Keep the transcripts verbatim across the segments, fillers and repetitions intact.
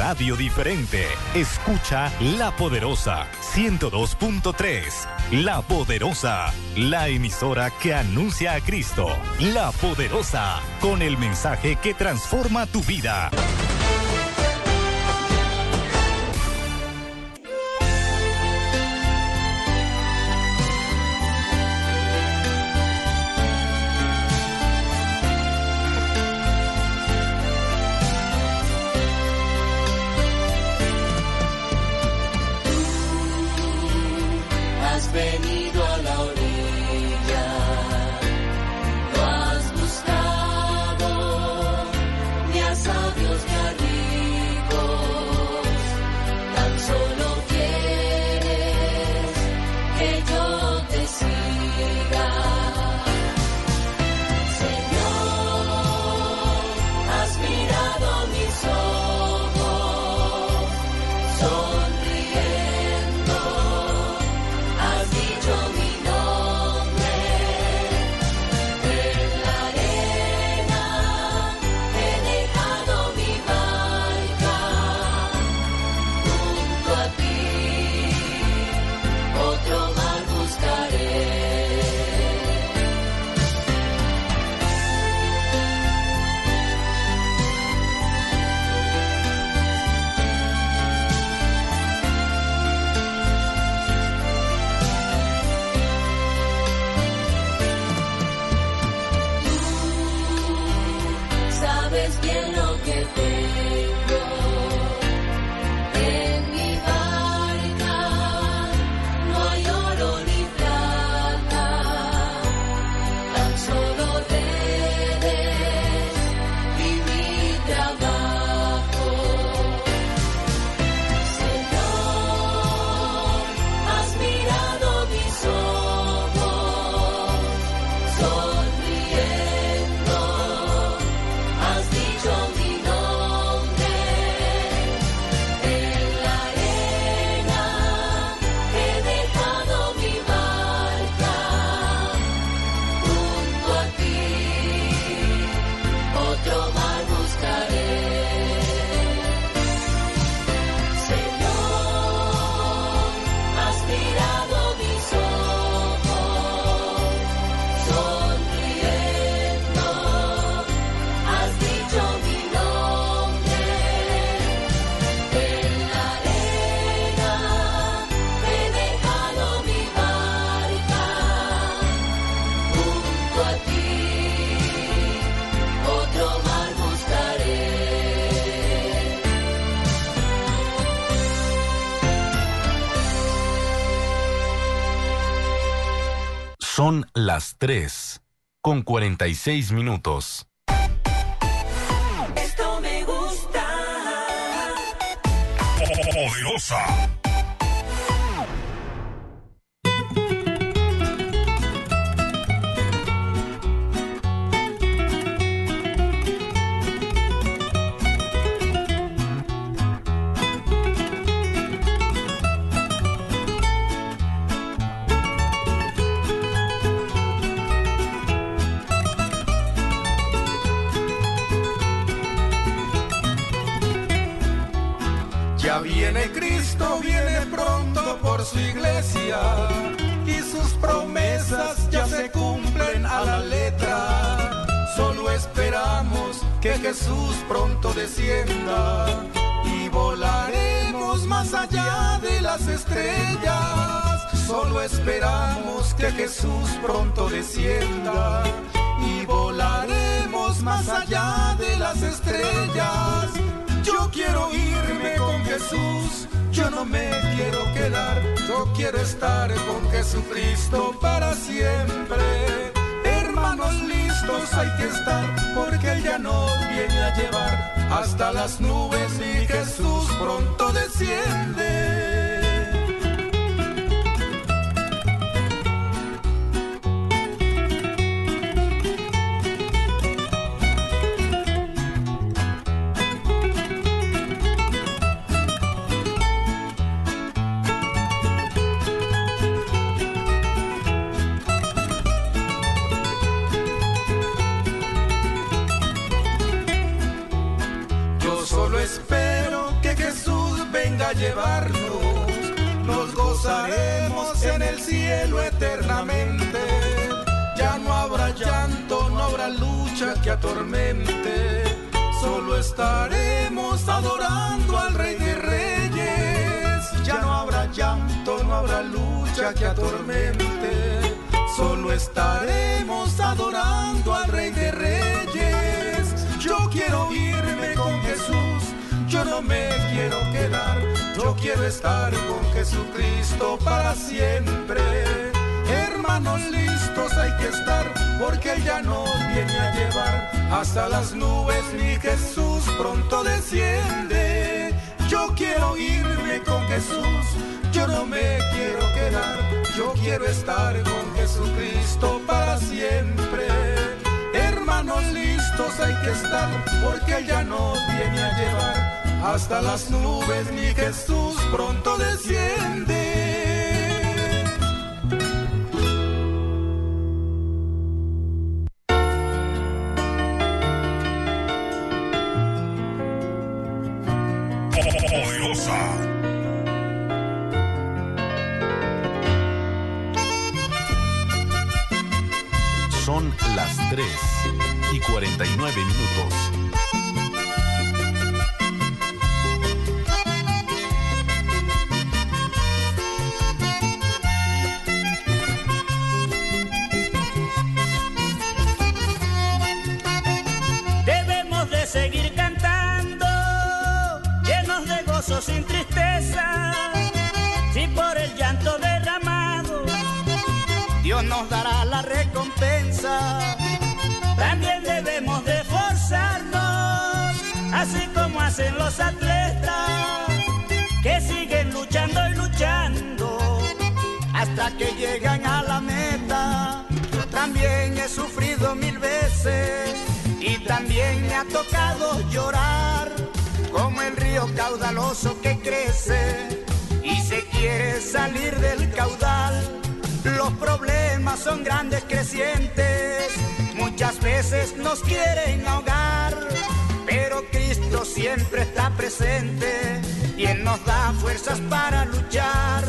radio diferente. Escucha La Poderosa ciento dos punto tres. La Poderosa, la emisora que anuncia a Cristo. La Poderosa, con el mensaje que transforma tu vida. Venido a la orilla, lo has buscado, ni a sabios ni a ricos, tan solo quieres que yo te siga. Señor, has mirado mis ojos, sonriendo. Has dicho mi nombre, en la arena he dejado mi marca, junto a ti otro mar buscaré. Sabes bien lo que tengo en mi barca, no hay oro ni plata, tan solo redes y mi trabajo. Señor, has mirado mis ojos, sonriendo. Has dicho mi nombre, en la arena he dejado mi marca, junto a ti otro mar buscaré. Señor, has mirado mis ojos, sonriendo. Has dicho mi nombre, en la arena he dejado mi barca, junto a ti otro mar buscaré. Son las tres con cuarenta y seis minutos. Esto me gusta. Poderosa. Ya viene Cristo, viene pronto por su iglesia, y sus promesas ya se cumplen a la letra. Solo esperamos que Jesús pronto descienda y volaremos más allá de las estrellas. Solo esperamos que Jesús pronto descienda y volaremos más allá de las estrellas. Yo quiero irme con Jesús, yo no me quiero quedar, yo quiero estar con Jesucristo para siempre. Hermanos, listos hay que estar, porque Él ya nos viene a llevar hasta las nubes y Jesús pronto desciende. Espero que a llevarnos, nos gozaremos en el cielo eternamente. Ya no habrá llanto, no habrá lucha que atormente, solo estaremos adorando al Rey de Reyes. Ya no habrá llanto, no habrá lucha que atormente, solo estaremos adorando al Rey de Reyes. Yo quiero irme con Jesús, yo no me quiero quedar, yo quiero estar con Jesucristo para siempre. Hermanos, listos hay que estar, porque Él ya nos viene a llevar hasta las nubes, mi Jesús pronto desciende. Yo quiero irme con Jesús, yo no me quiero quedar, yo quiero estar con Jesucristo para siempre. Hermanos, listos hay que estar, porque Él ya nos viene a llevar hasta las nubes, mi Jesús pronto desciende. Son las tres y cuarenta y nueve minutos. Debemos de seguir cantando, llenos de gozo sin tristeza. Si por el llanto derramado Dios nos dará la recompensa, también debemos de esforzarnos, así como hacen los atletas, que siguen luchando y luchando hasta que llegan a la meta. Yo también he sufrido mil veces y también me ha tocado llorar, como el río caudaloso que crece y se quiere salir del caudal. Los problemas son grandes crecientes, muchas veces nos quieren ahogar, pero Cristo siempre está presente y Él nos da fuerzas para luchar.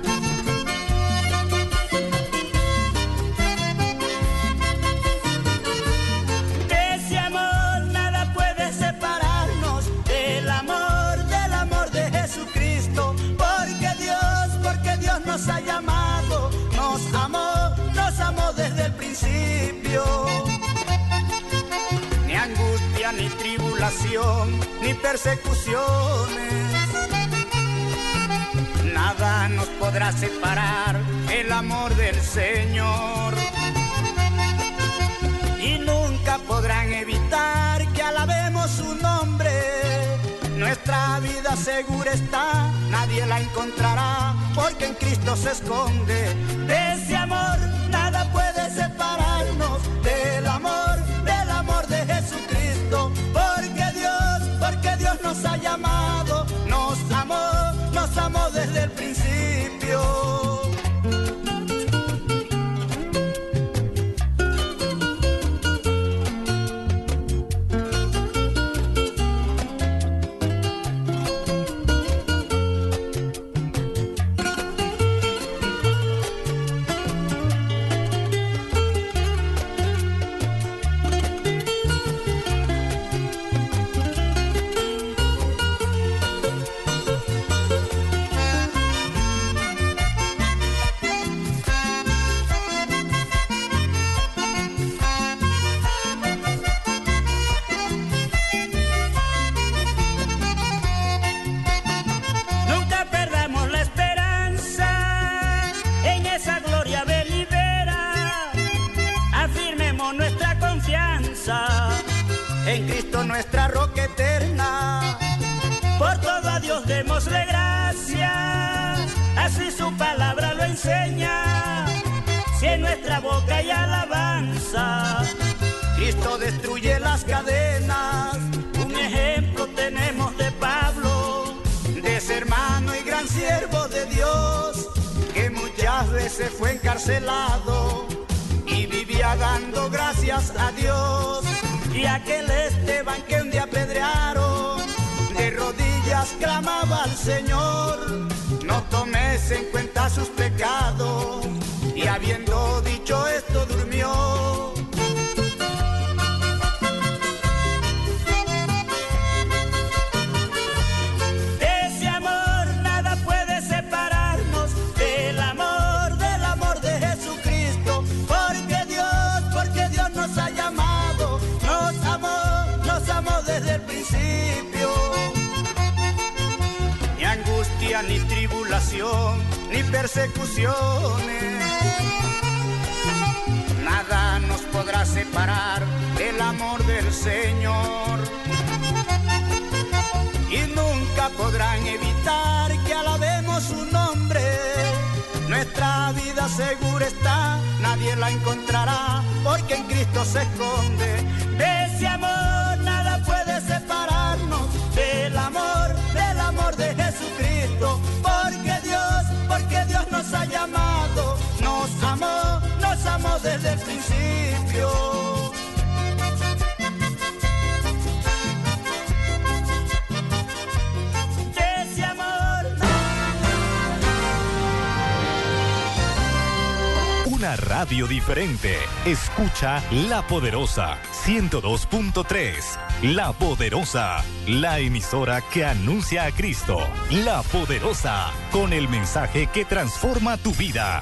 De ese amor nada puede separarnos, del amor, del amor de Jesucristo, porque Dios, porque Dios nos ha llamado, nos amó, nos amó desde el principio. Ni angustia, ni tribulación, ni persecuciones, nada nos podrá separar el amor del Señor. Y nunca podrán evitar que alabemos su nombre. Nuestra vida segura está, nadie la encontrará, porque en Cristo se esconde. De ese amor nada puede separarnos, del amor, del amor de Jesucristo, porque Dios, porque Dios nos ha llamado, nos amó, nos amó desde el principio. En Cristo nuestra roca eterna, por todo a Dios démosle gracias, así su palabra lo enseña. Si en nuestra boca hay alabanza, Cristo destruye las cadenas. Un ejemplo tenemos de Pablo, de ese hermano y gran siervo de Dios, que muchas veces fue encarcelado y vivía dando gracias a Dios. Y aquel Esteban que un día apedrearon, de rodillas clamaba al Señor, no tomes en cuenta sus pecados, y habiendo dicho esto durmió. De ese amor nada puede separarnos, del amor, del amor de Jesucristo, porque Dios, porque Dios nos ha llamado, nos amó, nos amó desde el principio. Ni angustia, ni tribulación, ni persecuciones, nada nos podrá separar del amor del Señor. Y nunca podrán evitar que alabemos su nombre. Nuestra vida segura está, nadie la encontrará, porque en Cristo se esconde. De ese amor nada puede separarnos, del amor, del amor de Jesucristo, porque Dios, porque Dios nos ha llamado, nos amó, nos amó desde el principio. De ese amor. Una radio diferente. Escucha La Poderosa ciento dos punto tres. La Poderosa, la emisora que anuncia a Cristo. La Poderosa, con el mensaje que transforma tu vida.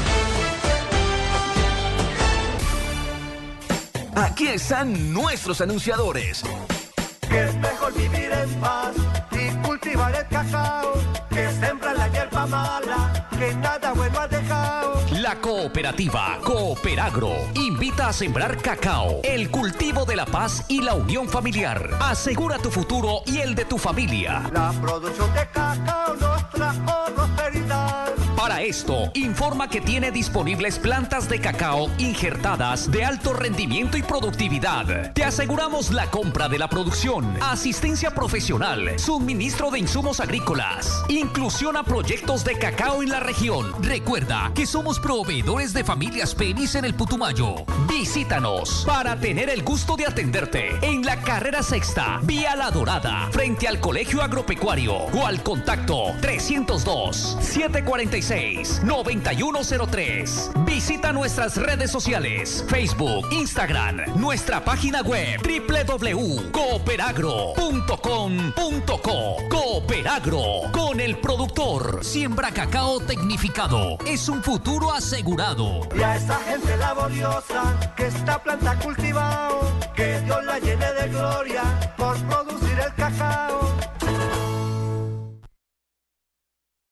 Aquí están nuestros anunciadores. Que es mejor vivir en paz y cultivar el cacao, que sembra la hierba mala, que nada bueno ha dejado. La cooperativa Cooperagro invita a sembrar cacao, el cultivo de la paz y la unión familiar. Asegura tu futuro y el de tu familia. La producción de cacao nos trajo prosperidad. Para esto, informa que tiene disponibles plantas de cacao injertadas de alto rendimiento y productividad. Te aseguramos la compra de la producción, asistencia profesional, suministro de insumos agrícolas, inclusión a proyectos de cacao en la región. Recuerda que somos proveedores de familias Penis en el Putumayo. Visítanos para tener el gusto de atenderte en la carrera sexta, vía La Dorada, frente al Colegio Agropecuario, o al contacto trescientos dos, setecientos cuarenta y seis, noventa y uno cero tres. Visita nuestras redes sociales, Facebook, Instagram, nuestra página web doble u doble u doble u punto cooperagro punto com punto co. Cooperagro, con el productor. Siembra cacao tecnificado. Es un futuro asegurado. Y a esa gente laboriosa que esta planta ha cultivado, que Dios la llene de gloria por producir el cacao.